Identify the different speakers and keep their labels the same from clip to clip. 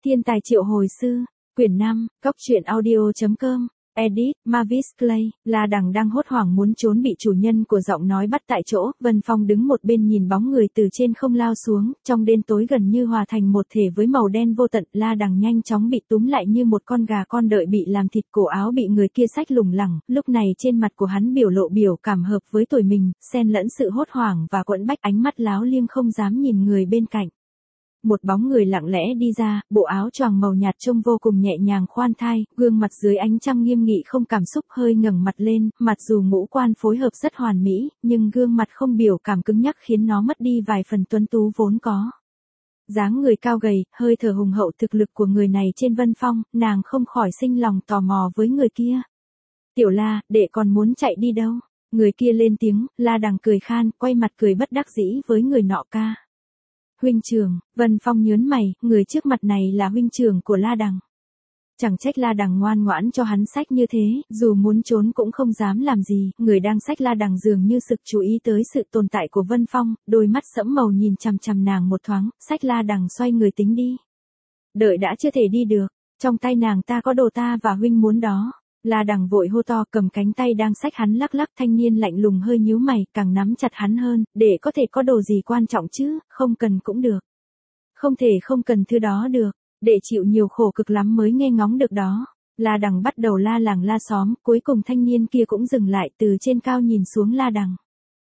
Speaker 1: Thiên tài triệu hồi sư, quyển 5, Cóc truyện audio.com, edit, Mavis Clay, La Đằng đang hốt hoảng muốn trốn bị chủ nhân của giọng nói bắt tại chỗ, Vân Phong đứng một bên nhìn bóng người từ trên không lao xuống, trong đêm tối gần như hòa thành một thể với màu đen vô tận, La Đằng nhanh chóng bị túm lại như một con gà con đợi bị làm thịt, cổ áo bị người kia xách lủng lẳng, lúc này trên mặt của hắn biểu lộ biểu cảm hợp với tuổi mình, xen lẫn sự hốt hoảng và quẫn bách, ánh mắt láo liêm không dám nhìn người bên cạnh. Một bóng người lặng lẽ đi ra, bộ áo choàng màu nhạt trông vô cùng nhẹ nhàng khoan thai, gương mặt dưới ánh trăng nghiêm nghị không cảm xúc, hơi ngẩng mặt lên, mặc dù ngũ quan phối hợp rất hoàn mỹ, nhưng gương mặt không biểu cảm cứng nhắc khiến nó mất đi vài phần tuấn tú vốn có. Dáng người cao gầy, hơi thở hùng hậu, thực lực của người này trên Vân Phong, nàng không khỏi sinh lòng tò mò với người kia. Tiểu La, đệ còn muốn chạy đi đâu? Người kia lên tiếng, La Đằng cười khan, quay mặt cười bất đắc dĩ với người nọ ca. Huynh trưởng, Vân Phong nhớn mày, người trước mặt này là huynh trưởng của La Đằng. Chẳng trách La Đằng ngoan ngoãn cho hắn xách như thế, dù muốn trốn cũng không dám làm gì, người đang xách La Đằng dường như sực chú ý tới sự tồn tại của Vân Phong, đôi mắt sẫm màu nhìn chằm chằm nàng một thoáng, xách La Đằng xoay người tính đi. Đợi đã, chưa thể đi được, trong tay nàng ta có đồ ta và huynh muốn đó. La Đằng vội hô to, cầm cánh tay đang xách hắn lắc lắc, thanh niên lạnh lùng hơi nhíu mày, càng nắm chặt hắn hơn, để có thể có đồ gì quan trọng chứ, không cần cũng được. Không thể không cần thứ đó được, để chịu nhiều khổ cực lắm mới nghe ngóng được đó. La Đằng bắt đầu la làng la xóm, cuối cùng thanh niên kia cũng dừng lại, từ trên cao nhìn xuống La Đằng.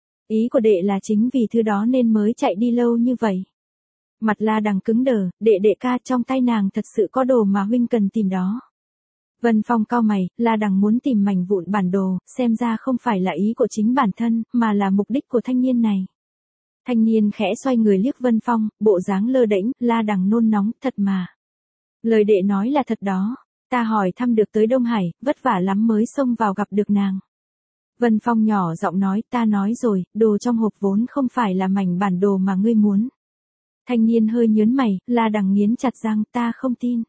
Speaker 1: Ý của đệ là chính vì thứ đó nên mới chạy đi lâu như vậy. Mặt La Đằng cứng đờ, đệ ca, trong tay nàng thật sự có đồ mà huynh cần tìm đó. Vân Phong cau mày, La Đằng muốn tìm mảnh vụn bản đồ, xem ra không phải là ý của chính bản thân, mà là mục đích của thanh niên này. Thanh niên khẽ xoay người liếc Vân Phong, bộ dáng lơ đễnh, La Đằng nôn nóng, thật mà. Lời đệ nói là thật đó, ta hỏi thăm được tới Đông Hải, vất vả lắm mới xông vào gặp được nàng. Vân Phong nhỏ giọng nói, ta nói rồi, đồ trong hộp vốn không phải là mảnh bản đồ mà ngươi muốn. Thanh niên hơi nhớn mày, La Đằng nghiến chặt răng, ta không tin.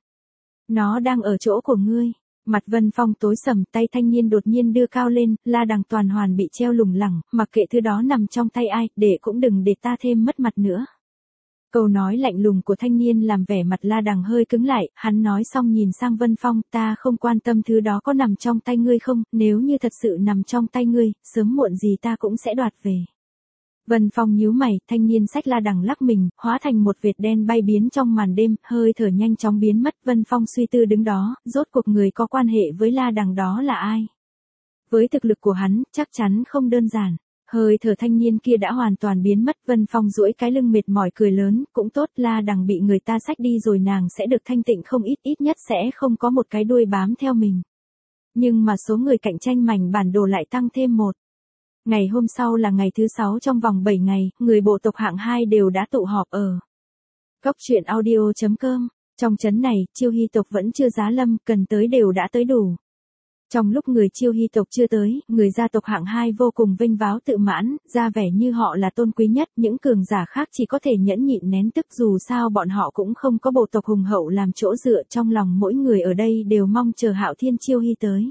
Speaker 1: Nó đang ở chỗ của ngươi. Mặt Vân Phong tối sầm, tay thanh niên đột nhiên đưa cao lên, La Đằng toàn hoàn bị treo lủng lẳng, mặc kệ thứ đó nằm trong tay ai, để cũng đừng để ta thêm mất mặt nữa. Câu nói lạnh lùng của thanh niên làm vẻ mặt La Đằng hơi cứng lại, hắn nói xong nhìn sang Vân Phong, ta không quan tâm thứ đó có nằm trong tay ngươi không, nếu như thật sự nằm trong tay ngươi, sớm muộn gì ta cũng sẽ đoạt về. Vân Phong nhíu mày, thanh niên xách La Đằng lắc mình, hóa thành một vệt đen bay biến trong màn đêm, hơi thở nhanh chóng biến mất. Vân Phong suy tư đứng đó, rốt cuộc người có quan hệ với La Đằng đó là ai? Với thực lực của hắn, chắc chắn không đơn giản. Hơi thở thanh niên kia đã hoàn toàn biến mất, Vân Phong duỗi cái lưng mệt mỏi cười lớn, cũng tốt, La Đằng bị người ta xách đi rồi nàng sẽ được thanh tịnh không ít, ít nhất sẽ không có một cái đuôi bám theo mình. Nhưng mà số người cạnh tranh mảnh bản đồ lại tăng thêm một. Ngày hôm sau là ngày thứ 6 trong vòng 7 ngày, người bộ tộc hạng 2 đều đã tụ họp ở Cóc truyện audio.com. Trong trấn này, Chiêu Hy tộc vẫn chưa giá lâm, cần tới đều đã tới đủ. Trong lúc người Chiêu Hy tộc chưa tới, người gia tộc hạng 2 vô cùng vênh váo tự mãn, ra vẻ như họ là tôn quý nhất, những cường giả khác chỉ có thể nhẫn nhịn nén tức, dù sao bọn họ cũng không có bộ tộc hùng hậu làm chỗ dựa, trong lòng mỗi người ở đây đều mong chờ Hạo Thiên Chiêu Hy tới.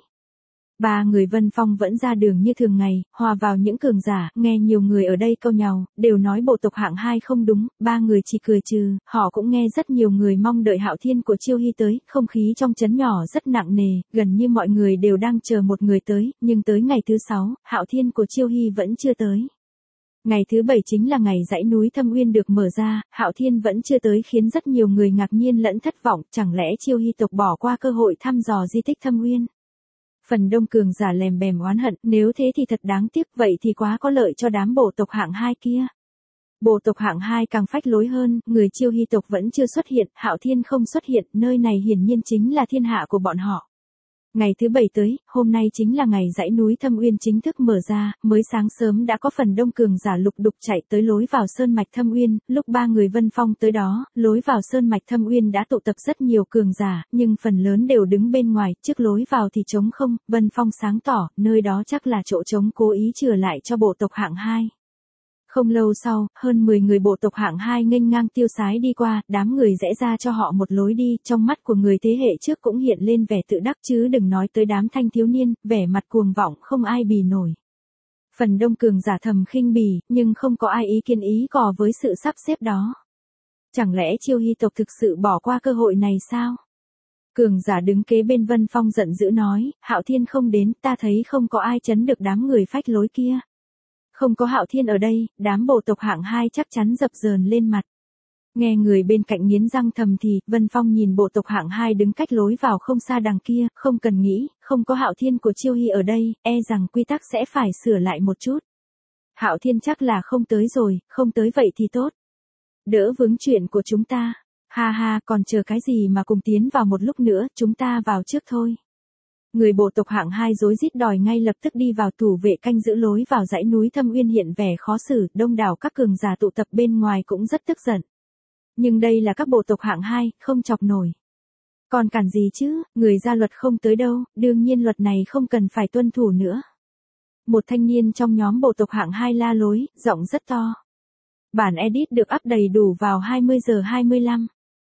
Speaker 1: Ba người Vân Phong vẫn ra đường như thường ngày, hòa vào những cường giả, nghe nhiều người ở đây câu nhàu, đều nói bộ tộc hạng 2 không đúng, ba người chỉ cười trừ, họ cũng nghe rất nhiều người mong đợi Hạo Thiên của Chiêu Hy tới, không khí trong trấn nhỏ rất nặng nề, gần như mọi người đều đang chờ một người tới, nhưng tới ngày thứ 6, Hạo Thiên của Chiêu Hy vẫn chưa tới. Ngày thứ 7 chính là ngày dãy núi Thâm Uyên được mở ra, Hạo Thiên vẫn chưa tới khiến rất nhiều người ngạc nhiên lẫn thất vọng, chẳng lẽ Chiêu Hy tộc bỏ qua cơ hội thăm dò di tích Thâm Uyên? Phần đông cường giả lèm bèm oán hận, nếu thế thì thật đáng tiếc, vậy thì quá có lợi cho đám bộ tộc hạng 2 kia. Bộ tộc hạng 2 càng phách lối hơn, người Chiêu Hy tộc vẫn chưa xuất hiện, Hạo Thiên không xuất hiện, nơi này hiển nhiên chính là thiên hạ của bọn họ. Ngày thứ 7 tới, hôm nay chính là ngày dãy núi Thâm Uyên chính thức mở ra, mới sáng sớm đã có phần đông cường giả lục đục chạy tới lối vào sơn mạch Thâm Uyên, lúc ba người Vân Phong tới đó, lối vào sơn mạch Thâm Uyên đã tụ tập rất nhiều cường giả, nhưng phần lớn đều đứng bên ngoài, trước lối vào thì trống không, Vân Phong sáng tỏ, nơi đó chắc là chỗ trống cố ý chừa lại cho bộ tộc hạng 2. Không lâu sau, hơn 10 người bộ tộc hạng 2 nghênh ngang tiêu sái đi qua, đám người rẽ ra cho họ một lối đi, trong mắt của người thế hệ trước cũng hiện lên vẻ tự đắc chứ đừng nói tới đám thanh thiếu niên, vẻ mặt cuồng vọng không ai bì nổi. Phần đông cường giả thầm khinh bỉ, nhưng không có ai ý kiến ý cò với sự sắp xếp đó. Chẳng lẽ Chiêu Hy tộc thực sự bỏ qua cơ hội này sao? Cường giả đứng kế bên Vân Phong giận dữ nói, Hạo Thiên không đến, ta thấy không có ai chấn được đám người phách lối kia. Không có Hạo Thiên ở đây, đám bộ tộc hạng 2 chắc chắn dập dờn lên mặt. Nghe người bên cạnh nghiến răng thầm thì, Vân Phong nhìn bộ tộc hạng 2 đứng cách lối vào không xa đằng kia, không cần nghĩ, không có Hạo Thiên của Chiêu Hy ở đây, e rằng quy tắc sẽ phải sửa lại một chút. Hạo Thiên chắc là không tới rồi, không tới vậy thì tốt. Đỡ vướng chuyện của chúng ta. Ha ha, còn chờ cái gì mà cùng tiến vào một lúc nữa, chúng ta vào trước thôi. Người bộ tộc hạng 2 rối rít đòi ngay lập tức đi vào thủ vệ canh giữ lối vào dãy núi Thâm Uyên hiện vẻ khó xử, đông đảo các cường giả tụ tập bên ngoài cũng rất tức giận. Nhưng đây là các bộ tộc hạng 2, không chọc nổi. Còn cản gì chứ, người ra luật không tới đâu, đương nhiên luật này không cần phải tuân thủ nữa. Một thanh niên trong nhóm bộ tộc hạng 2 la lối, giọng rất to. Bản edit được up đầy đủ vào 20 giờ 25.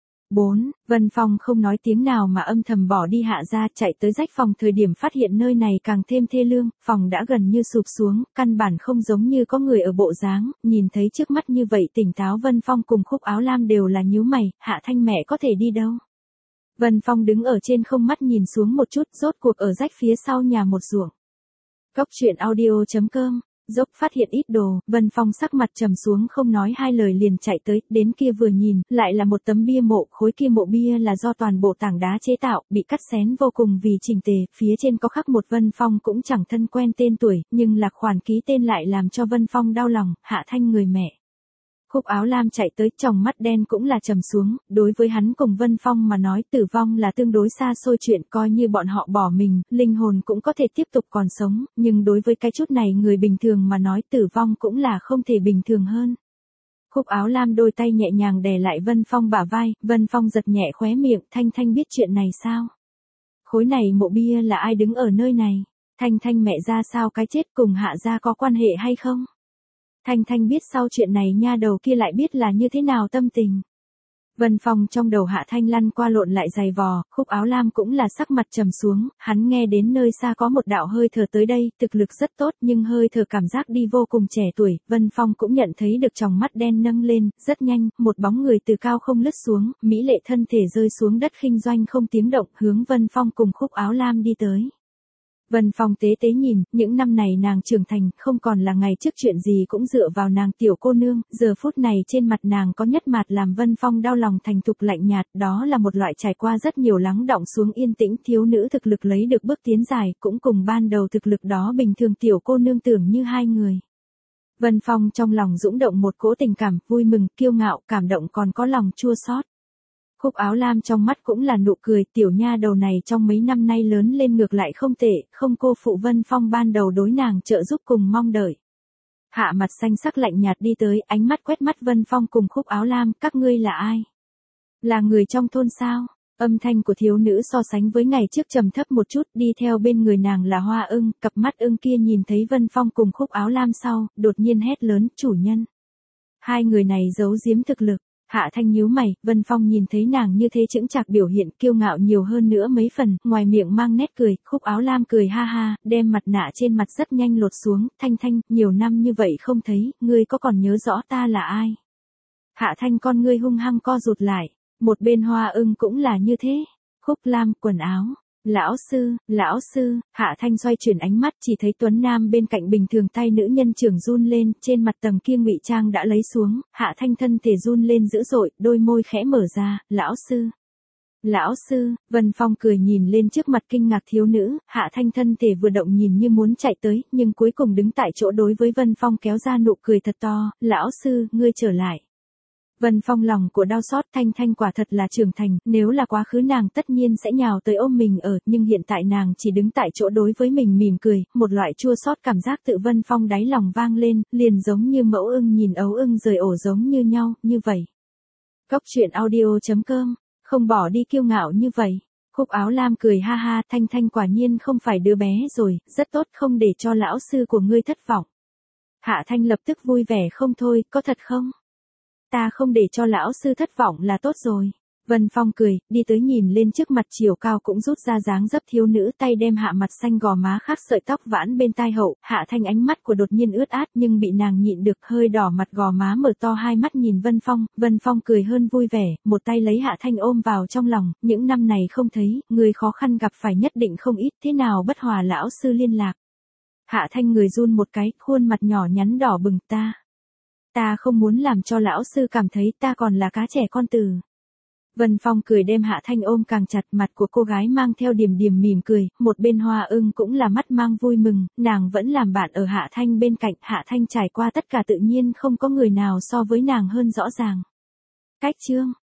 Speaker 1: 4. Vân Phong không nói tiếng nào mà âm thầm bỏ đi hạ ra, chạy tới rách phòng thời điểm phát hiện nơi này càng thêm thê lương, phòng đã gần như sụp xuống, căn bản không giống như có người ở bộ dáng, nhìn thấy trước mắt như vậy tỉnh táo Vân Phong cùng Khúc Áo Lam đều là nhíu mày, Hạ Thanh mẹ có thể đi đâu. Vân Phong đứng ở trên không mắt nhìn xuống một chút, rốt cuộc ở rách phía sau nhà một ruộng. Cốc truyện audio.com Dốc phát hiện ít đồ, Vân Phong sắc mặt trầm xuống không nói hai lời liền chạy tới, đến kia vừa nhìn, lại là một tấm bia mộ, khối kia mộ bia là do toàn bộ tảng đá chế tạo, bị cắt xén vô cùng vì chỉnh tề, phía trên có khắc một Vân Phong cũng chẳng thân quen tên tuổi, nhưng lạc khoản ký tên lại làm cho Vân Phong đau lòng, Hạ Thanh người mẹ. Khúc Áo Lam chạy tới, tròng mắt đen cũng là trầm xuống, đối với hắn cùng Vân Phong mà nói tử vong là tương đối xa xôi chuyện, coi như bọn họ bỏ mình, linh hồn cũng có thể tiếp tục còn sống, nhưng đối với cái chút này người bình thường mà nói tử vong cũng là không thể bình thường hơn. Khúc Áo Lam đôi tay nhẹ nhàng đè lại Vân Phong bả vai, Vân Phong giật nhẹ khóe miệng, Thanh Thanh biết chuyện này sao? Khối này mộ bia là ai đứng ở nơi này? Thanh Thanh mẹ ra sao cái chết cùng Hạ gia có quan hệ hay không? Thanh Thanh biết sau chuyện này nha đầu kia lại biết là như thế nào tâm tình. Vân Phong trong đầu Hạ Thanh lăn qua lộn lại giày vò, Khúc Áo Lam cũng là sắc mặt trầm xuống, hắn nghe đến nơi xa có một đạo hơi thở tới đây, thực lực rất tốt nhưng hơi thở cảm giác đi vô cùng trẻ tuổi, Vân Phong cũng nhận thấy được tròng mắt đen nâng lên, rất nhanh, một bóng người từ cao không lướt xuống, mỹ lệ thân thể rơi xuống đất khinh doanh không tiếng động, hướng Vân Phong cùng Khúc Áo Lam đi tới. Vân Phong tế tế nhìn, những năm này nàng trưởng thành, không còn là ngày trước chuyện gì cũng dựa vào nàng tiểu cô nương, giờ phút này trên mặt nàng có nhất mạt làm Vân Phong đau lòng thành thục lạnh nhạt, đó là một loại trải qua rất nhiều lắng đọng xuống yên tĩnh thiếu nữ thực lực lấy được bước tiến dài, cũng cùng ban đầu thực lực đó bình thường tiểu cô nương tưởng như hai người. Vân Phong trong lòng dũng động một cỗ tình cảm, vui mừng, kiêu ngạo, cảm động còn có lòng chua xót. Khúc Áo Lam trong mắt cũng là nụ cười, tiểu nha đầu này trong mấy năm nay lớn lên ngược lại không tệ, không cô phụ Vân Phong ban đầu đối nàng trợ giúp cùng mong đợi. Hạ mặt xanh sắc lạnh nhạt đi tới, ánh mắt quét mắt Vân Phong cùng Khúc Áo Lam, các ngươi là ai? Là người trong thôn sao? Âm thanh của thiếu nữ so sánh với ngày trước trầm thấp một chút, đi theo bên người nàng là Hoa Ưng, cặp mắt ưng kia nhìn thấy Vân Phong cùng Khúc Áo Lam sau, đột nhiên hét lớn, chủ nhân. Hai người này giấu giếm thực lực. Hạ Thanh nhíu mày, Vân Phong nhìn thấy nàng như thế chững chạc biểu hiện kiêu ngạo nhiều hơn nữa mấy phần, ngoài miệng mang nét cười, Khúc Áo Lam cười ha ha, đem mặt nạ trên mặt rất nhanh lột xuống, Thanh Thanh, nhiều năm như vậy không thấy, ngươi có còn nhớ rõ ta là ai? Hạ Thanh con ngươi hung hăng co rụt lại, một bên Hoa Ưng cũng là như thế, Khúc Lam, quần áo. Lão sư, Hạ Thanh xoay chuyển ánh mắt chỉ thấy Tuấn Nam bên cạnh bình thường tay nữ nhân trưởng run lên, trên mặt tầng kia ngụy trang đã lấy xuống, Hạ Thanh thân thể run lên dữ dội, đôi môi khẽ mở ra, Lão sư, Vân Phong cười nhìn lên trước mặt kinh ngạc thiếu nữ, Hạ Thanh thân thể vừa động nhìn như muốn chạy tới, nhưng cuối cùng đứng tại chỗ đối với Vân Phong kéo ra nụ cười thật to, lão sư, ngươi trở lại. Vân Phong lòng của đau xót, Thanh Thanh quả thật là trưởng thành, nếu là quá khứ nàng tất nhiên sẽ nhào tới ôm mình ở, nhưng hiện tại nàng chỉ đứng tại chỗ đối với mình mỉm cười, một loại chua xót cảm giác tự Vân Phong đáy lòng vang lên, liền giống như mẫu ưng nhìn ấu ưng rời ổ giống như nhau, như vậy. Cốc truyện audio.com, không bỏ đi kiêu ngạo như vậy. Khúc Áo Lam cười ha ha, Thanh Thanh quả nhiên không phải đứa bé rồi, rất tốt không để cho lão sư của ngươi thất vọng. Hạ Thanh lập tức vui vẻ không thôi, có thật không? Ta không để cho lão sư thất vọng là tốt rồi. Vân Phong cười, đi tới nhìn lên trước mặt chiều cao cũng rút ra dáng dấp thiếu nữ, tay đem hạ mặt xanh gò má khắc sợi tóc vãn bên tai hậu, Hạ Thanh ánh mắt của đột nhiên ướt át nhưng bị nàng nhịn được, hơi đỏ mặt gò má mở to hai mắt nhìn Vân Phong cười hơn vui vẻ, một tay lấy Hạ Thanh ôm vào trong lòng, những năm này không thấy, người khó khăn gặp phải nhất định không ít, thế nào bất hòa lão sư liên lạc. Hạ Thanh người run một cái, khuôn mặt nhỏ nhắn đỏ bừng, ta không muốn làm cho lão sư cảm thấy ta còn là cá trẻ con từ. Vân Phong cười đem Hạ Thanh ôm càng chặt, mặt của cô gái mang theo điềm mỉm cười, một bên Hoa Ưng cũng là mắt mang vui mừng, nàng vẫn làm bạn ở Hạ Thanh bên cạnh, Hạ Thanh trải qua tất cả tự nhiên không có người nào so với nàng hơn rõ ràng. Cách chương